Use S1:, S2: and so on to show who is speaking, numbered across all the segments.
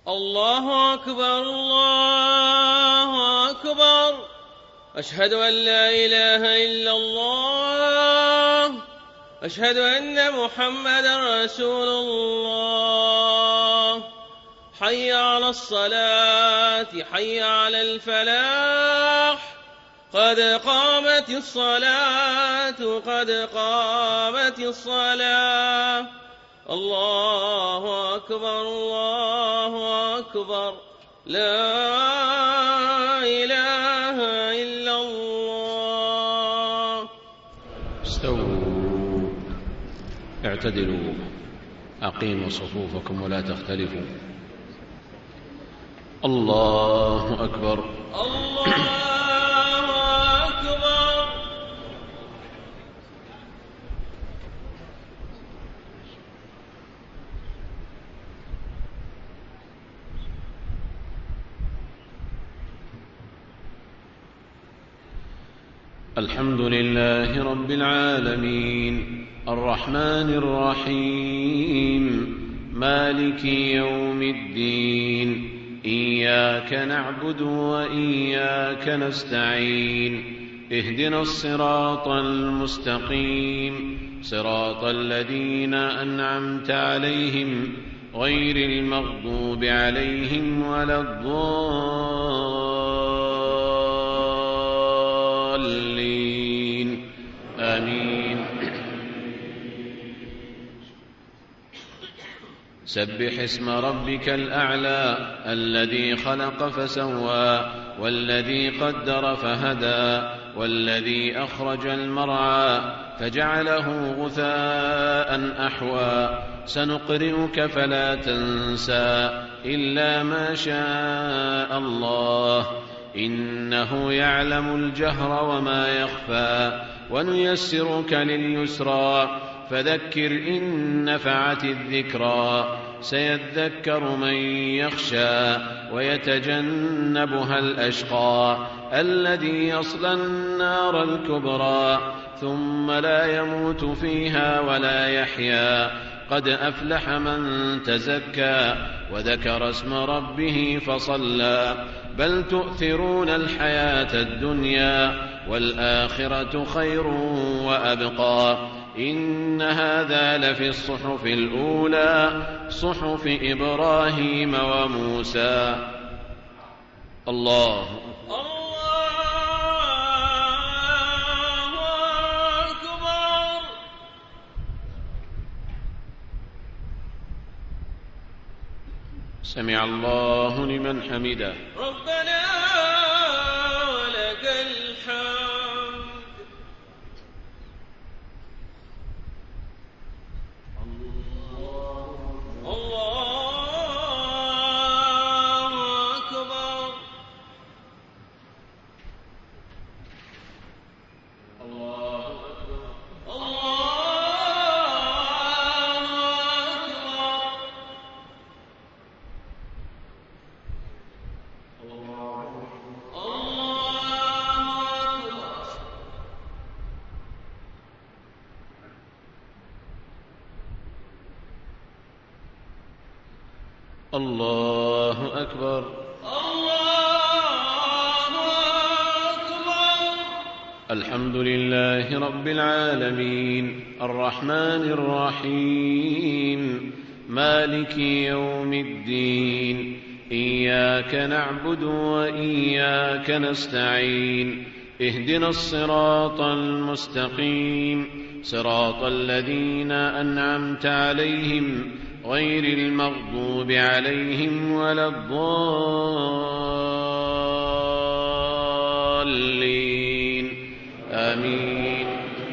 S1: الله أكبر الله أكبر. أشهد أن لا إله إلا الله. أشهد أن محمدا رسول الله. حي على الصلاة حي على الفلاح. قد قامت الصلاة قد قامت الصلاة. الله أكبر الله أكبر. لا إله إلا الله.
S2: استووا اعتدلوا أقيموا صفوفكم ولا تختلفوا. الله أكبر
S1: الله أكبر.
S2: الحمد لله رب العالمين الرحمن الرحيم مالك يوم الدين. إياك نعبد وإياك نستعين. اهدنا الصراط المستقيم صراط الذين أنعمت عليهم غير المغضوب عليهم ولا الضالين. آمين. سبح اسم ربك الأعلى الذي خلق فسوى والذي قدر فهدى والذي أخرج المرعى فجعله غثاء أحوى. سنقرئك فلا تنسى إلا ما شاء الله إنه يعلم الجهر وما يخفى. ونيسرك لليسرى فذكر إن نفعت الذكرى. سيذكر من يخشى ويتجنبها الأشقى الذي يصلى النار الكبرى ثم لا يموت فيها ولا يحيا. قد أفلح من تزكى وذكر اسم ربه فصلى. بل تؤثرون الحياة الدنيا والآخرة خير وأبقى. إن هذا لفي الصحف الأولى صحف إبراهيم وموسى. الله
S1: أكبر.
S2: سمع الله لمن حمده.
S1: ربنا ولك الحمد.
S2: الله أكبر.
S1: الله أكبر.
S2: الحمد لله رب العالمين الرحمن الرحيم مالك يوم الدين. إياك نعبد وإياك نستعين. اهدنا الصراط المستقيم صراط الذين أنعمت عليهم غير المغضوب عليهم ولا الضالين. آمين.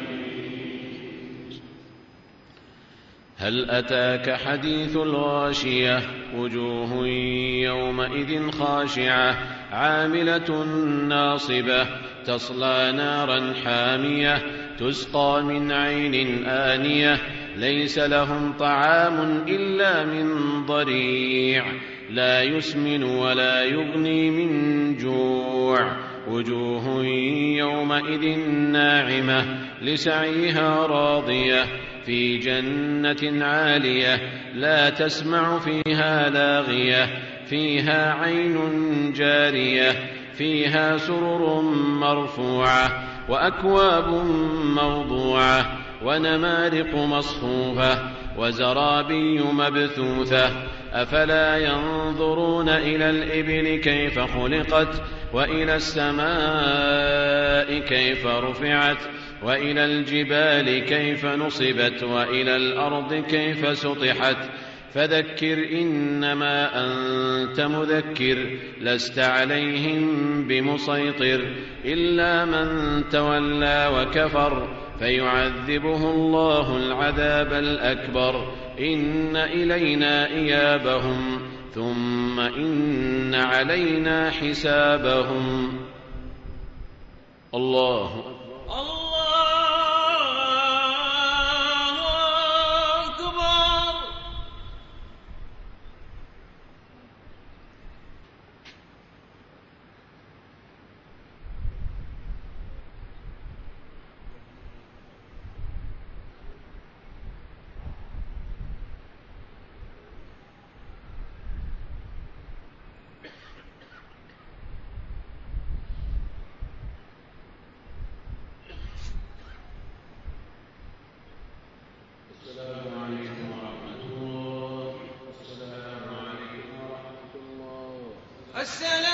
S2: هل أتاك حديث الغاشية وجوه يومئذ خاشعة عاملة ناصبة تصلى نارا حامية تسقى من عين آنية ليس لهم طعام إلا من ضريع لا يسمن ولا يغني من جوع. وجوه يومئذ ناعمة لسعيها راضية في جنة عالية لا تسمع فيها لاغية فيها عين جارية فيها سرر مرفوعة وأكواب موضوعة ونمارق مصفوفة وزرابي مبثوثة أفلا ينظرون إلى الإبل كيف خلقت وإلى السماء كيف رفعت وإلى الجبال كيف نصبت وإلى الأرض كيف سطحت فذكر إنما أنت مذكر لست عليهم بمسيطر إلا من تولى وكفر فيعذبه الله العذاب الأكبر إن إلينا إيابهم ثم إن علينا حسابهم. الله أكبر.
S1: الله أكبر.
S2: السلام عليكم ورحمة الله. السلام عليكم ورحمة الله.
S1: السلام